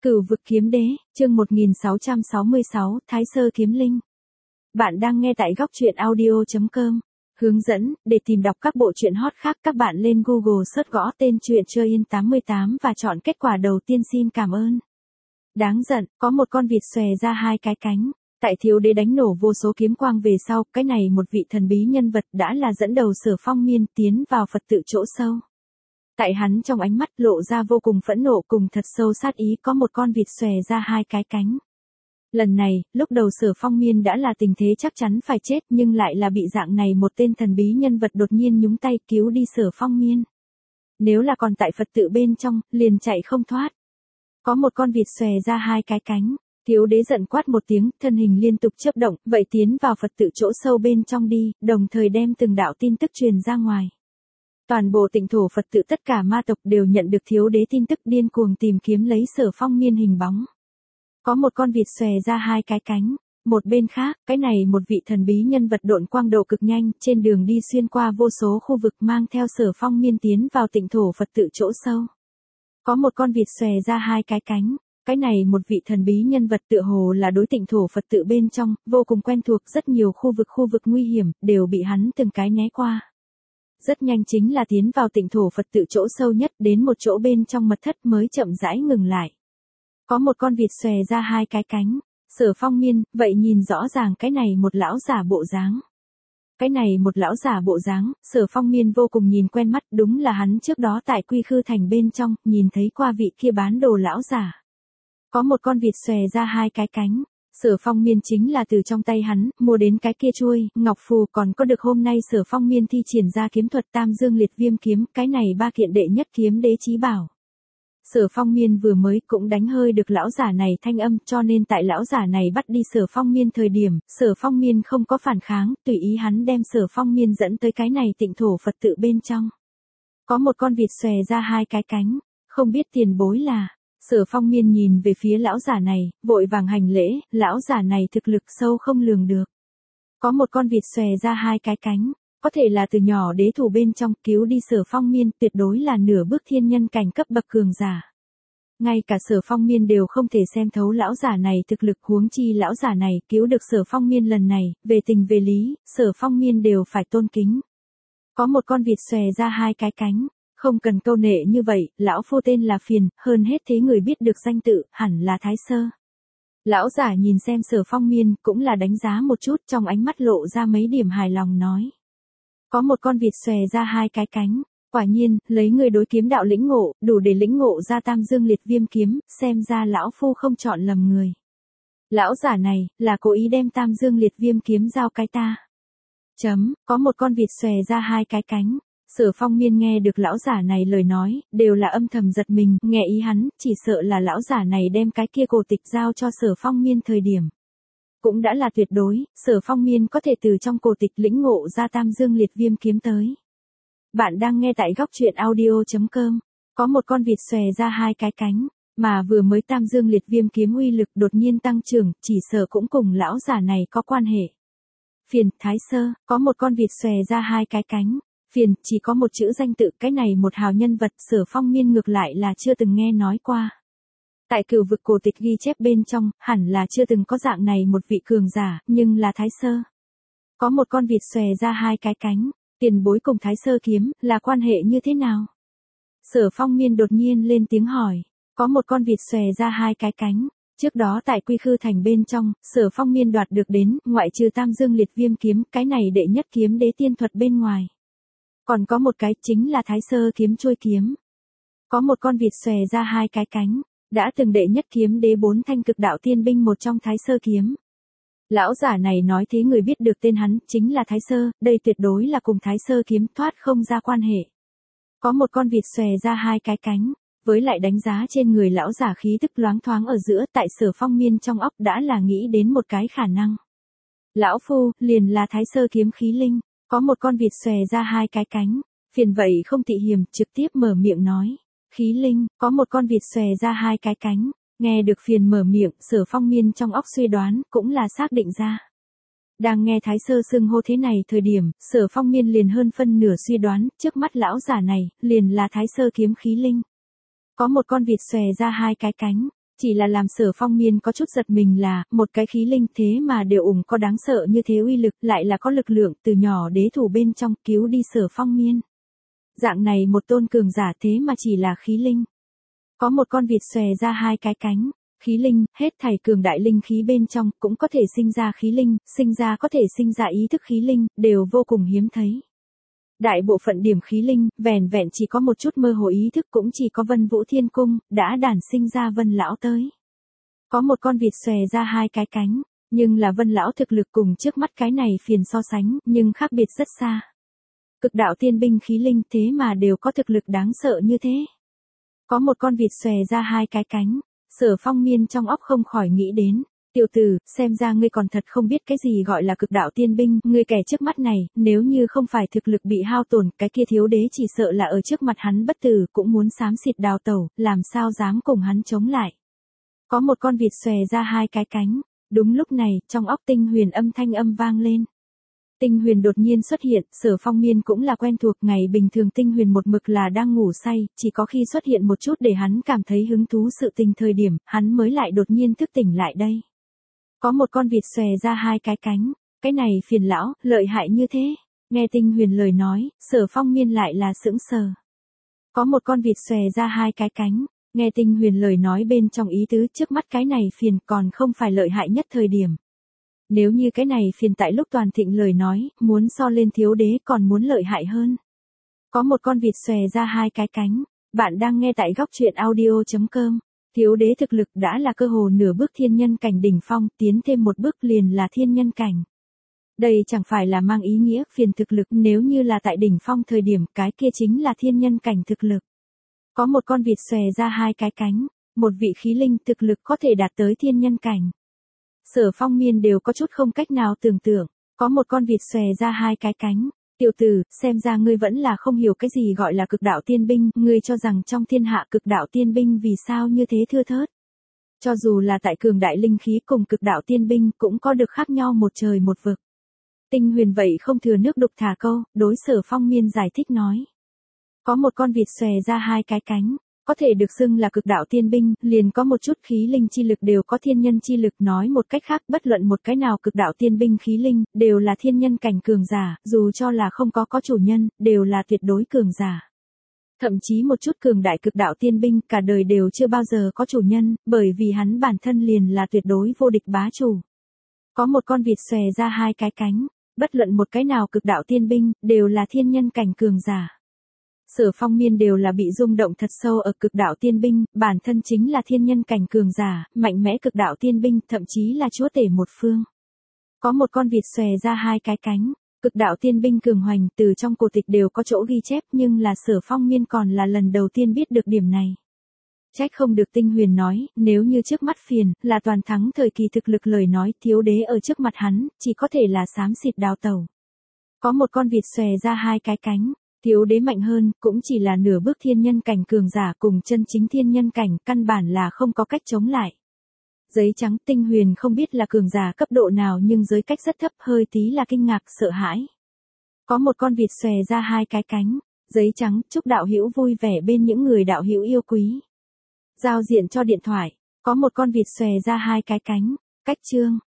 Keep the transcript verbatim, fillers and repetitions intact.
Cửu vực kiếm đế, chương một nghìn sáu trăm sáu mươi sáu, Thái Sơ kiếm linh. Bạn đang nghe tại góc truyện audio chấm com. Hướng dẫn, để tìm đọc các bộ truyện hot khác các bạn lên Google search gõ tên truyện chơi in tám mươi tám và chọn kết quả đầu tiên. Xin cảm ơn. Đáng giận, có một con vịt xòe ra hai cái cánh. Tại thiếu đế đánh nổ vô số kiếm quang về sau, cái này một vị thần bí nhân vật đã là dẫn đầu Sở Phong Miên tiến vào Phật tự chỗ sâu. Tại hắn trong ánh mắt lộ ra vô cùng phẫn nộ cùng thật sâu sát ý, có một con vịt xòe ra hai cái cánh. Lần này, lúc đầu Sở Phong Miên đã là tình thế chắc chắn phải chết nhưng lại là bị dạng này một tên thần bí nhân vật đột nhiên nhúng tay cứu đi Sở Phong Miên. Nếu là còn tại Phật tự bên trong, liền chạy không thoát. Có một con vịt xòe ra hai cái cánh. Thiếu đế giận quát một tiếng, thân hình liên tục chớp động, vậy tiến vào Phật tự chỗ sâu bên trong đi, đồng thời đem từng đạo tin tức truyền ra ngoài. Toàn bộ tịnh thổ Phật tự tất cả ma tộc đều nhận được thiếu đế tin tức, điên cuồng tìm kiếm lấy Sở Phong Miên hình bóng. Có một con vịt xòe ra hai cái cánh. Một bên khác, cái này một vị thần bí nhân vật độn quang độ cực nhanh, trên đường đi xuyên qua vô số khu vực mang theo Sở Phong Miên tiến vào tịnh thổ Phật tự chỗ sâu. Có một con vịt xòe ra hai cái cánh. Cái này một vị thần bí nhân vật tựa hồ là đối tịnh thổ Phật tự bên trong, vô cùng quen thuộc, rất nhiều khu vực khu vực nguy hiểm, đều bị hắn từng cái né qua. Rất nhanh chính là tiến vào tịnh thổ Phật tự chỗ sâu nhất, đến một chỗ bên trong mật thất mới chậm rãi ngừng lại. Có một con vịt xòe ra hai cái cánh. Sở Phong Miên, vậy nhìn rõ ràng cái này một lão giả bộ dáng. Cái này một lão giả bộ dáng, Sở Phong Miên vô cùng nhìn quen mắt, đúng là hắn trước đó tại Quy Khư Thành bên trong, nhìn thấy qua vị kia bán đồ lão giả. Có một con vịt xòe ra hai cái cánh. Sở Phong Miên chính là từ trong tay hắn, mua đến cái kia chuôi, ngọc phù, còn có được hôm nay Sở Phong Miên thi triển ra kiếm thuật Tam Dương Liệt Viêm kiếm, cái này ba kiện đệ nhất kiếm đế chí bảo. Sở Phong Miên vừa mới cũng đánh hơi được lão giả này thanh âm, cho nên tại lão giả này bắt đi Sở Phong Miên thời điểm, Sở Phong Miên không có phản kháng, tùy ý hắn đem Sở Phong Miên dẫn tới cái này tịnh thổ Phật tự bên trong. Có một con vịt xòe ra hai cái cánh, không biết tiền bối là. Sở Phong Miên nhìn về phía lão giả này, vội vàng hành lễ, lão giả này thực lực sâu không lường được. Có một con vịt xòe ra hai cái cánh, có thể là từ nhỏ đế thủ bên trong, cứu đi Sở Phong Miên, tuyệt đối là nửa bước thiên nhân cảnh cấp bậc cường giả. Ngay cả Sở Phong Miên đều không thể xem thấu lão giả này thực lực, huống chi lão giả này cứu được Sở Phong Miên lần này, về tình về lý, Sở Phong Miên đều phải tôn kính. Có một con vịt xòe ra hai cái cánh. Không cần câu nệ như vậy, lão phu tên là Phiền, hơn hết thế người biết được danh tự, hẳn là Thái Sơ. Lão giả nhìn xem Sở Phong Miên, cũng là đánh giá một chút, trong ánh mắt lộ ra mấy điểm hài lòng nói. Có một con vịt xòe ra hai cái cánh, quả nhiên, lấy người đối kiếm đạo lĩnh ngộ, đủ để lĩnh ngộ ra Tam Dương Liệt Viêm kiếm, xem ra lão phu không chọn lầm người. Lão giả này, là cố ý đem Tam Dương Liệt Viêm kiếm giao cái ta. Chấm, có một con vịt xòe ra hai cái cánh. Sở Phong Miên nghe được lão giả này lời nói, đều là âm thầm giật mình, nghe ý hắn, chỉ sợ là lão giả này đem cái kia cổ tịch giao cho Sở Phong Miên thời điểm. Cũng đã là tuyệt đối, Sở Phong Miên có thể từ trong cổ tịch lĩnh ngộ ra Tam Dương Liệt Viêm kiếm tới. Bạn đang nghe tại góc truyện audio chấm com, có một con vịt xòe ra hai cái cánh, mà vừa mới Tam Dương Liệt Viêm kiếm uy lực đột nhiên tăng trưởng, chỉ sợ cũng cùng lão giả này có quan hệ. Phiền, Thái Sơ, có một con vịt xòe ra hai cái cánh. Phiền, chỉ có một chữ danh tự, cái này một hào nhân vật, Sở Phong Miên ngược lại là chưa từng nghe nói qua. Tại cửu vực cổ tịch ghi chép bên trong, hẳn là chưa từng có dạng này một vị cường giả, nhưng là Thái Sơ. Có một con vịt xòe ra hai cái cánh, tiền bối cùng Thái Sơ kiếm, là quan hệ như thế nào? Sở Phong Miên đột nhiên lên tiếng hỏi, có một con vịt xòe ra hai cái cánh. Trước đó tại Quy Khư Thành bên trong, Sở Phong Miên đoạt được đến, ngoại trừ Tam Dương Liệt Viêm kiếm, cái này đệ nhất kiếm đế tiên thuật bên ngoài. Còn có một cái, chính là Thái Sơ kiếm chuôi kiếm. Có một con vịt xòe ra hai cái cánh, đã từng đệ nhất kiếm đế bốn thanh cực đạo tiên binh một trong Thái Sơ kiếm. Lão giả này nói thế người biết được tên hắn, chính là Thái Sơ, đây tuyệt đối là cùng Thái Sơ kiếm thoát không ra quan hệ. Có một con vịt xòe ra hai cái cánh, với lại đánh giá trên người lão giả khí tức loáng thoáng ở giữa, tại Sở Phong Miên trong óc đã là nghĩ đến một cái khả năng. Lão phu, liền là Thái Sơ kiếm khí linh. Có một con vịt xòe ra hai cái cánh, Phiền vậy không tị hiềm, trực tiếp mở miệng nói. Khí linh, có một con vịt xòe ra hai cái cánh, nghe được Phiền mở miệng, Sở Phong Miên trong óc suy đoán, cũng là xác định ra. Đang nghe Thái Sơ xưng hô thế này thời điểm, Sở Phong Miên liền hơn phân nửa suy đoán, trước mắt lão giả này, liền là Thái Sơ kiếm khí linh. Có một con vịt xòe ra hai cái cánh, Chỉ là làm Sở Phong Miên có chút giật mình là, một cái khí linh thế mà đều ủng có đáng sợ như thế uy lực, lại là có lực lượng từ nhỏ đế thủ bên trong cứu đi Sở Phong Miên. Dạng này một tôn cường giả thế mà chỉ là khí linh. Có một con vịt xòe ra hai cái cánh, khí linh, hết thảy cường đại linh khí bên trong, cũng có thể sinh ra khí linh, sinh ra có thể sinh ra ý thức khí linh, đều vô cùng hiếm thấy. Đại bộ phận điểm khí linh, vẻn vẹn chỉ có một chút mơ hồ ý thức cũng chỉ có Vân Vũ Thiên Cung, đã đản sinh ra Vân Lão tới. Có một con vịt xòe ra hai cái cánh, nhưng là Vân Lão thực lực cùng trước mắt cái này phiền so sánh, nhưng khác biệt rất xa. Cực đạo tiên binh khí linh thế mà đều có thực lực đáng sợ như thế. Có một con vịt xòe ra hai cái cánh, Sở Phong Miên trong óc không khỏi nghĩ đến. Tiểu tử, xem ra ngươi còn thật không biết cái gì gọi là cực đạo tiên binh, ngươi kẻ trước mắt này, nếu như không phải thực lực bị hao tổn, cái kia thiếu đế chỉ sợ là ở trước mặt hắn bất tử, cũng muốn xám xịt đào tẩu, làm sao dám cùng hắn chống lại. Có một con vịt xòe ra hai cái cánh, đúng lúc này, trong óc Tinh Huyền âm thanh âm vang lên. Tinh Huyền đột nhiên xuất hiện, Sở Phong Miên cũng là quen thuộc, ngày bình thường Tinh Huyền một mực là đang ngủ say, chỉ có khi xuất hiện một chút để hắn cảm thấy hứng thú sự tình thời điểm, hắn mới lại đột nhiên thức tỉnh lại đây. Có một con vịt xòe ra hai cái cánh, cái này phiền lão, lợi hại như thế. Nghe Tinh Huyền lời nói, Sở Phong Miên lại là sững sờ. Có một con vịt xòe ra hai cái cánh, nghe Tinh Huyền lời nói bên trong ý tứ trước mắt cái này phiền còn không phải lợi hại nhất thời điểm. Nếu như cái này phiền tại lúc toàn thịnh lời nói, muốn so lên thiếu đế còn muốn lợi hại hơn. Có một con vịt xòe ra hai cái cánh, bạn đang nghe tại góc truyện audio chấm com. Thiếu đế thực lực đã là cơ hồ nửa bước thiên nhân cảnh đỉnh phong, tiến thêm một bước liền là thiên nhân cảnh. Đây chẳng phải là mang ý nghĩa phiền thực lực, nếu như là tại đỉnh phong thời điểm, cái kia chính là thiên nhân cảnh thực lực. Có một con vịt xòe ra hai cái cánh, một vị khí linh thực lực có thể đạt tới thiên nhân cảnh. Sở Phong Miên đều có chút không cách nào tưởng tượng, có một con vịt xòe ra hai cái cánh. Tiểu tử, xem ra ngươi vẫn là không hiểu cái gì gọi là cực đạo tiên binh, ngươi cho rằng trong thiên hạ cực đạo tiên binh vì sao như thế thưa thớt. Cho dù là tại cường đại linh khí cùng cực đạo tiên binh cũng có được khác nhau một trời một vực. Tinh Huyền vậy không thừa nước đục thả câu, đối Sở Phong Miên giải thích nói. Có một con vịt xòe ra hai cái cánh, có thể được xưng là cực đạo tiên binh, liền có một chút khí linh chi lực đều có thiên nhân chi lực, nói một cách khác bất luận một cái nào cực đạo tiên binh khí linh, đều là thiên nhân cảnh cường giả, dù cho là không có có chủ nhân, đều là tuyệt đối cường giả. Thậm chí một chút cường đại cực đạo tiên binh cả đời đều chưa bao giờ có chủ nhân, bởi vì hắn bản thân liền là tuyệt đối vô địch bá chủ. Có một con vịt xòe ra hai cái cánh, bất luận một cái nào cực đạo tiên binh, đều là thiên nhân cảnh cường giả. Sở Phong Miên đều là bị rung động thật sâu ở cực đạo tiên binh, bản thân chính là thiên nhân cảnh cường giả, mạnh mẽ cực đạo tiên binh, thậm chí là chúa tể một phương. Có một con vịt xòe ra hai cái cánh, cực đạo tiên binh cường hoành, từ trong cổ tịch đều có chỗ ghi chép, nhưng là Sở Phong Miên còn là lần đầu tiên biết được điểm này. Trách không được Tinh Huyền nói, nếu như trước mắt phiền, là toàn thắng thời kỳ thực lực lời nói, thiếu đế ở trước mặt hắn, chỉ có thể là xám xịt đào tẩu. Có một con vịt xòe ra hai cái cánh. Thiếu đế mạnh hơn, cũng chỉ là nửa bước thiên nhân cảnh cường giả cùng chân chính thiên nhân cảnh, căn bản là không có cách chống lại. Giấy trắng Tinh Huyền không biết là cường giả cấp độ nào nhưng giới cách rất thấp, hơi tí là kinh ngạc, sợ hãi. Có một con vịt xòe ra hai cái cánh, giấy trắng, chúc đạo hữu vui vẻ bên những người đạo hữu yêu quý. Giao diện cho điện thoại, có một con vịt xòe ra hai cái cánh, cách chương.